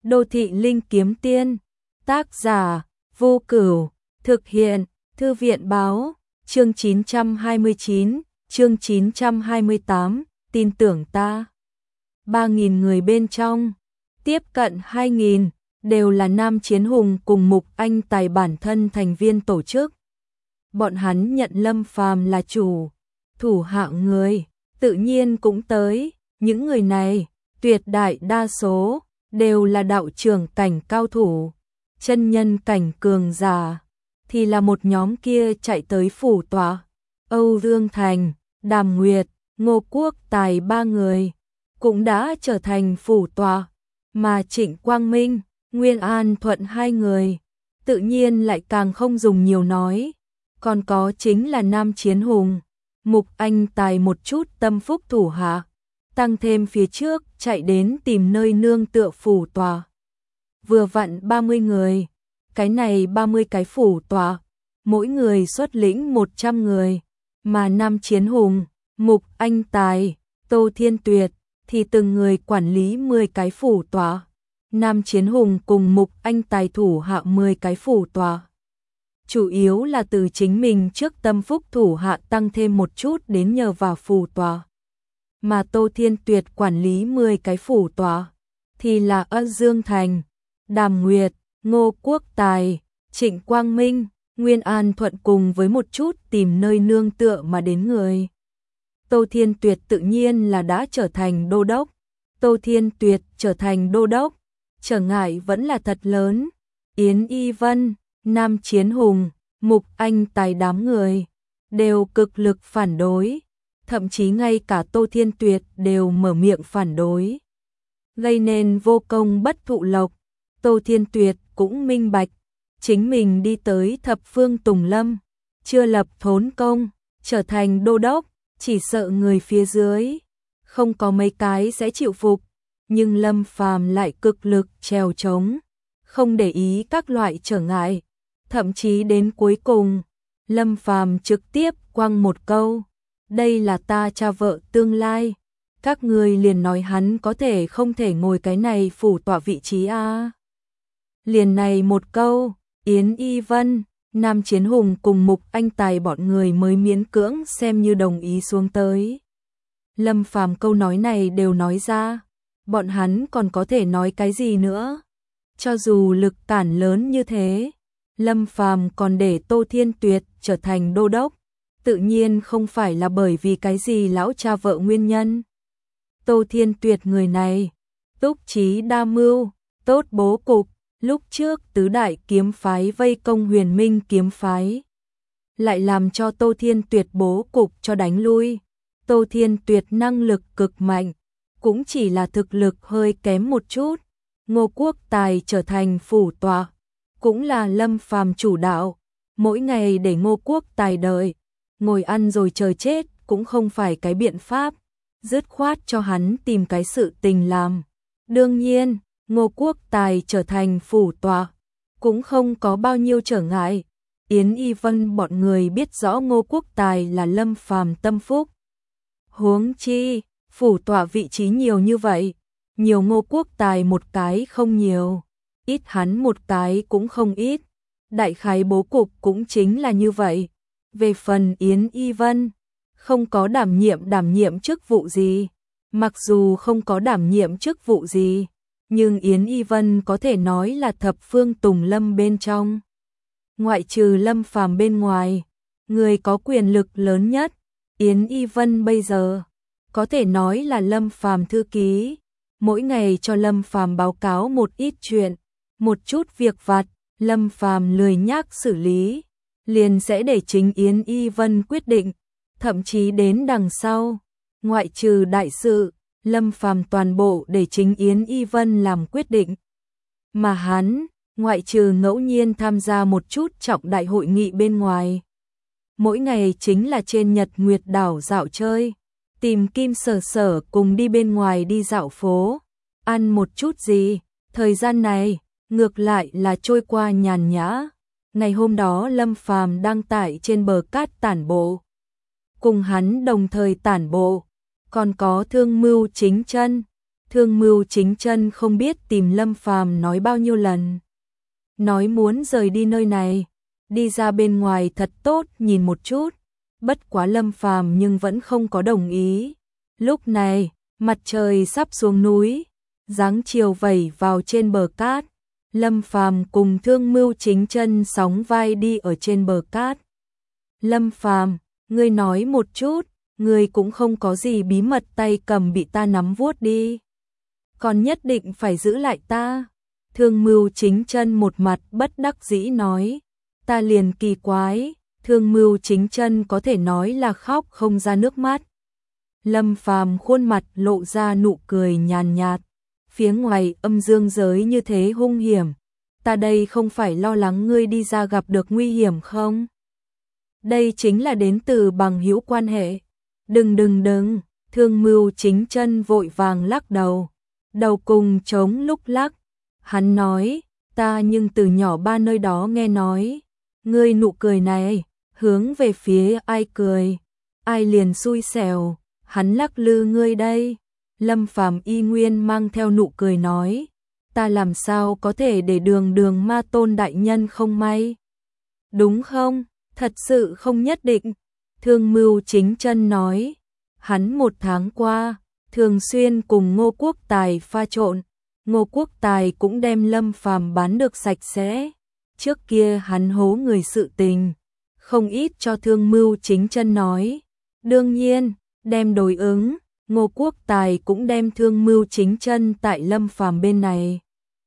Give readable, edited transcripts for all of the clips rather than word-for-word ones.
Đô thị linh kiếm tiên, tác giả, Vô Cửu, thực hiện, Thư viện báo, chương 929, chương 928, tin tưởng ta. 3.000 người bên trong, tiếp cận 2.000, đều là nam chiến hùng cùng Mục Anh Tài bản thân thành viên tổ chức. Bọn hắn nhận Lâm Phàm là chủ, thủ hạ người, tự nhiên cũng tới, những người này, tuyệt đại đa số, đều là đạo trưởng cảnh cao thủ, chân nhân cảnh cường giả, thì là một nhóm kia chạy tới phủ tọa. Âu Dương Thành, Đàm Nguyệt, Ngô Quốc Tài 3 người, cũng đã trở thành phủ tọa, mà Trịnh Quang Minh, Nguyên An Thuận 2 người, tự nhiên lại càng không dùng nhiều nói, còn có chính là nam chiến hùng, Mục Anh Tài một chút tâm phúc thủ hạ, tăng thêm phía trước chạy đến tìm nơi nương tựa phủ tọa. Vừa vặn 30 người, cái này 30 cái phủ tọa, mỗi người xuất lĩnh 100 người, mà nam chiến hùng, Mục Anh Tài, Tô Thiên Tuyệt thì từng người quản lý 10 cái phủ tọa. Nam chiến hùng cùng Mục Anh Tài thủ hạ 10 cái phủ tọa. Chủ yếu là từ chính mình trước tâm phúc thủ hạ tăng thêm một chút đến nhờ vào phủ tọa. Mà Tô Thiên Tuyệt quản lý 10 cái phủ tọa, thì là Âu Dương Thành, Đàm Nguyệt, Ngô Quốc Tài, Trịnh Quang Minh, Nguyên An Thuận cùng với một chút tìm nơi nương tựa mà đến người. Tô Thiên Tuyệt tự nhiên là đã trở thành đô đốc. Tô Thiên Tuyệt trở thành đô đốc, trở ngại vẫn là thật lớn. Yến Y Vân, Nam Chiến Hùng, Mục Anh Tài đám người, đều cực lực phản đối. Thậm chí ngay cả Tô Thiên Tuyệt đều mở miệng phản đối. Gây nên vô công bất thụ lộc. Tô Thiên Tuyệt cũng minh bạch, chính mình đi tới thập phương Tùng Lâm, chưa lập thốn công, trở thành đô đốc, chỉ sợ người phía dưới, không có mấy cái sẽ chịu phục. Nhưng Lâm Phàm lại cực lực trèo trống, không để ý các loại trở ngại. Thậm chí đến cuối cùng, Lâm Phàm trực tiếp quăng một câu. Đây là ta cha vợ tương lai, các người liền nói hắn có thể không thể ngồi cái này phủ tọa vị trí a. Liền này một câu, Yến Y Vân, Nam Chiến Hùng cùng Mục Anh Tài bọn người mới miễn cưỡng xem như đồng ý xuống tới. Lâm Phàm câu nói này đều nói ra, bọn hắn còn có thể nói cái gì nữa? Cho dù lực cản lớn như thế, Lâm Phàm còn để Tô Thiên Tuyệt trở thành đô đốc, tự nhiên không phải là bởi vì cái gì lão cha vợ nguyên nhân. Tô Thiên Tuyệt người này, túc trí đa mưu, tốt bố cục, lúc trước tứ đại kiếm phái vây công Huyền Minh kiếm phái, lại làm cho Tô Thiên Tuyệt bố cục cho đánh lui. Tô Thiên Tuyệt năng lực cực mạnh, cũng chỉ là thực lực hơi kém một chút. Ngô Quốc Tài trở thành phủ tọa, cũng là Lâm Phàm chủ đạo, mỗi ngày để Ngô Quốc Tài đợi, ngồi ăn rồi chờ chết cũng không phải cái biện pháp, dứt khoát cho hắn tìm cái sự tình làm. Đương nhiên, Ngô Quốc Tài trở thành phủ tọa, cũng không có bao nhiêu trở ngại. Yến Y Vân bọn người biết rõ Ngô Quốc Tài là Lâm Phàm tâm phúc. Huống chi, phủ tọa vị trí nhiều như vậy, nhiều Ngô Quốc Tài một cái không nhiều, ít hắn một cái cũng không ít. Đại khái bố cục cũng chính là như vậy. Về phần Yến Y Vân, không có đảm nhiệm chức vụ gì. Mặc dù không có đảm nhiệm chức vụ gì, nhưng Yến Y Vân có thể nói là thập phương Tùng Lâm bên trong. Ngoại trừ Lâm Phàm bên ngoài, người có quyền lực lớn nhất, Yến Y Vân bây giờ, có thể nói là Lâm Phàm thư ký. Mỗi ngày cho Lâm Phàm báo cáo một ít chuyện, một chút việc vặt, Lâm Phàm lười nhác xử lý, liền sẽ để chính Yến Y Vân quyết định. Thậm chí đến đằng sau, ngoại trừ đại sự, Lâm Phàm toàn bộ để chính Yến Y Vân làm quyết định. Mà hắn, ngoại trừ ngẫu nhiên tham gia một chút trọng đại hội nghị bên ngoài, mỗi ngày chính là trên Nhật Nguyệt đảo dạo chơi, tìm Kim Sở Sở cùng đi bên ngoài đi dạo phố, ăn một chút gì. Thời gian này, ngược lại là trôi qua nhàn nhã. Ngày hôm đó Lâm Phàm đang tại trên bờ cát tản bộ. Cùng hắn đồng thời tản bộ, còn có Thương Mưu Chính Chân, Thương Mưu Chính Chân không biết tìm Lâm Phàm nói bao nhiêu lần. Nói muốn rời đi nơi này, đi ra bên ngoài thật tốt nhìn một chút. Bất quá Lâm Phàm nhưng vẫn không có đồng ý. Lúc này, mặt trời sắp xuống núi, dáng chiều vẩy vào trên bờ cát. Lâm Phàm cùng Thương Mưu Chính Chân sóng vai đi ở trên bờ cát. Lâm Phàm, ngươi nói một chút, ngươi cũng không có gì bí mật tay cầm bị ta nắm vuốt đi. Còn nhất định phải giữ lại ta. Thương Mưu Chính Chân một mặt bất đắc dĩ nói. Ta liền kỳ quái, Thương Mưu Chính Chân có thể nói là khóc không ra nước mắt. Lâm Phàm khuôn mặt lộ ra nụ cười nhàn nhạt. Phía ngoài âm dương giới như thế hung hiểm. Ta đây không phải lo lắng ngươi đi ra gặp được nguy hiểm không? Đây chính là đến từ bằng hữu quan hệ. Đừng, Thương Mưu Chính Chân vội vàng lắc đầu. Đầu cùng trống lúc lắc. Hắn nói, ta nhưng từ nhỏ ba nơi đó nghe nói. Ngươi nụ cười này, hướng về phía ai cười, ai liền xui xẻo, hắn lắc lư ngươi đây. Lâm Phàm y nguyên mang theo nụ cười nói, ta làm sao có thể để đường ma tôn đại nhân không may. Đúng không, thật sự không nhất định. Thương Mưu Chính Chân nói, hắn một tháng qua, thường xuyên cùng Ngô Quốc Tài pha trộn. Ngô Quốc Tài cũng đem Lâm Phàm bán được sạch sẽ. Trước kia hắn hố người sự tình, không ít cho Thương Mưu Chính Chân nói. Đương nhiên, đem đối ứng, Ngô Quốc Tài cũng đem Thương Mưu Chính Chân tại Lâm Phàm bên này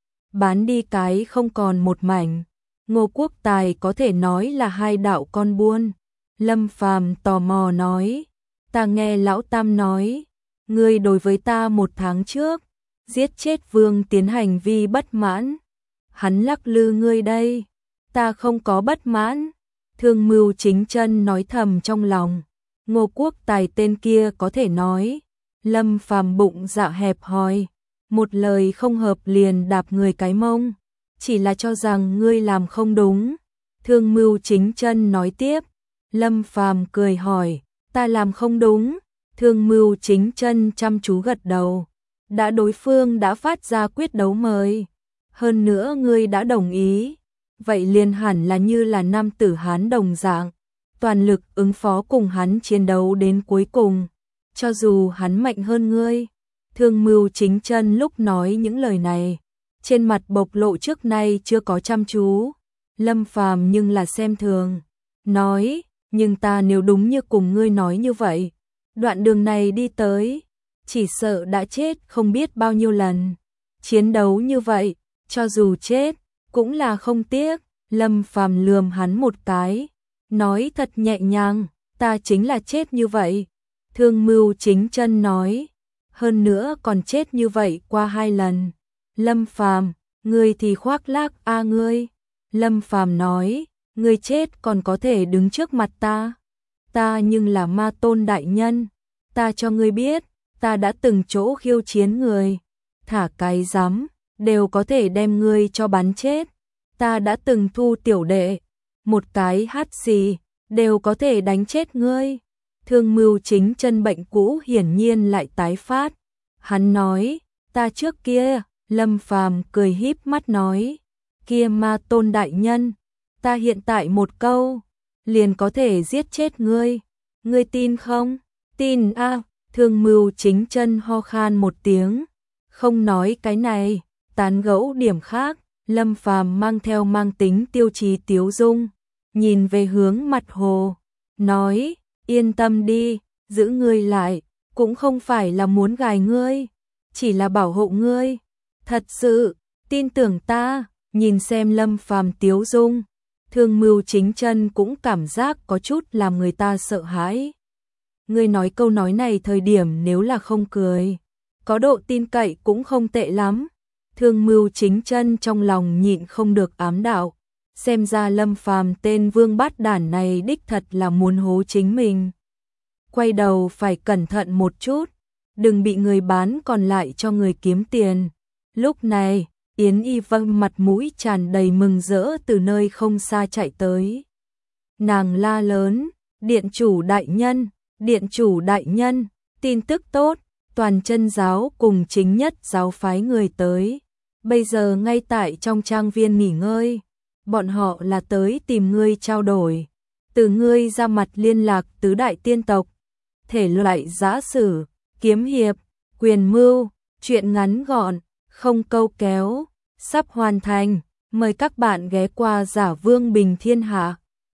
bán đi cái không còn một mảnh. Ngô Quốc Tài có thể nói là hai đạo con buôn. Lâm Phàm tò mò nói, ta nghe lão Tam nói, ngươi đối với ta một tháng trước giết chết Vương Tiến hành vi bất mãn. Hắn lắc lư ngươi đây, ta không có bất mãn. Thương Mưu Chính Chân nói thầm trong lòng, Ngô Quốc Tài tên kia có thể nói. Lâm Phàm bụng dạ hẹp hòi, một lời không hợp liền đạp người cái mông, chỉ là cho rằng ngươi làm không đúng. Thương Mưu Chính Chân nói tiếp. Lâm Phàm cười hỏi, ta làm không đúng? Thương Mưu Chính Chân chăm chú gật đầu. Đã đối phương đã phát ra quyết đấu mời, hơn nữa ngươi đã đồng ý, vậy liền hẳn là như là nam tử Hán đồng dạng, toàn lực ứng phó cùng hắn chiến đấu đến cuối cùng, cho dù hắn mạnh hơn ngươi. Thương Mưu Chính Chân lúc nói những lời này, trên mặt bộc lộ trước nay chưa có chăm chú. Lâm Phàm nhưng là xem thường, nói, nhưng ta nếu đúng như cùng ngươi nói như vậy, đoạn đường này đi tới, chỉ sợ đã chết không biết bao nhiêu lần. Chiến đấu như vậy, cho dù chết, cũng là không tiếc. Lâm Phàm lườm hắn một cái, nói thật nhẹ nhàng, ta chính là chết như vậy. Thương Mưu Chính Chân nói, hơn nữa còn chết như vậy qua 2 lần. Lâm Phàm, ngươi thì khoác lác a ngươi. Lâm Phàm nói, ngươi chết còn có thể đứng trước mặt ta. Ta nhưng là ma tôn đại nhân, ta cho ngươi biết, ta đã từng chỗ khiêu chiến người, thả cái rắm đều có thể đem ngươi cho bắn chết. Ta đã từng thu tiểu đệ, một cái hắt xì đều có thể đánh chết ngươi. Thương Mưu Chính Chân bệnh cũ hiển nhiên lại tái phát. Hắn nói, ta trước kia. Lâm Phàm cười híp mắt nói, kia ma tôn đại nhân, ta hiện tại một câu liền có thể giết chết ngươi. Ngươi tin không? Tin a. Thương Mưu Chính Chân ho khan một tiếng, không nói cái này, tán gẫu điểm khác. Lâm Phàm mang theo mang tính tiêu chí tiếu dung, nhìn về hướng mặt hồ, nói, yên tâm đi, giữ ngươi lại, cũng không phải là muốn gài ngươi, chỉ là bảo hộ ngươi. Thật sự, tin tưởng ta. Nhìn xem Lâm Phàm tiếu dung, Thương Mưu Chính Chân cũng cảm giác có chút làm người ta sợ hãi. Ngươi nói câu nói này thời điểm nếu là không cười, có độ tin cậy cũng không tệ lắm. Thương Mưu Chính Chân trong lòng nhịn không được ám đạo, xem ra Lâm Phàm tên vương bát đản này đích thật là muốn hố chính mình. Quay đầu phải cẩn thận một chút, đừng bị người bán còn lại cho người kiếm tiền. Lúc này, Yến Y Vân mặt mũi tràn đầy mừng rỡ từ nơi không xa chạy tới. Nàng la lớn, điện chủ đại nhân, tin tức tốt, toàn chân giáo cùng chính nhất giáo phái người tới. Bây giờ ngay tại trong trang viên nghỉ ngơi. Bọn họ là tới tìm ngươi trao đổi. Từ ngươi ra mặt liên lạc tứ đại tiên tộc. Thể loại giã sử, kiếm hiệp, quyền mưu, truyện ngắn gọn, không câu kéo, sắp hoàn thành. Mời các bạn ghé qua Giả Vương Bình Thiên Hạ.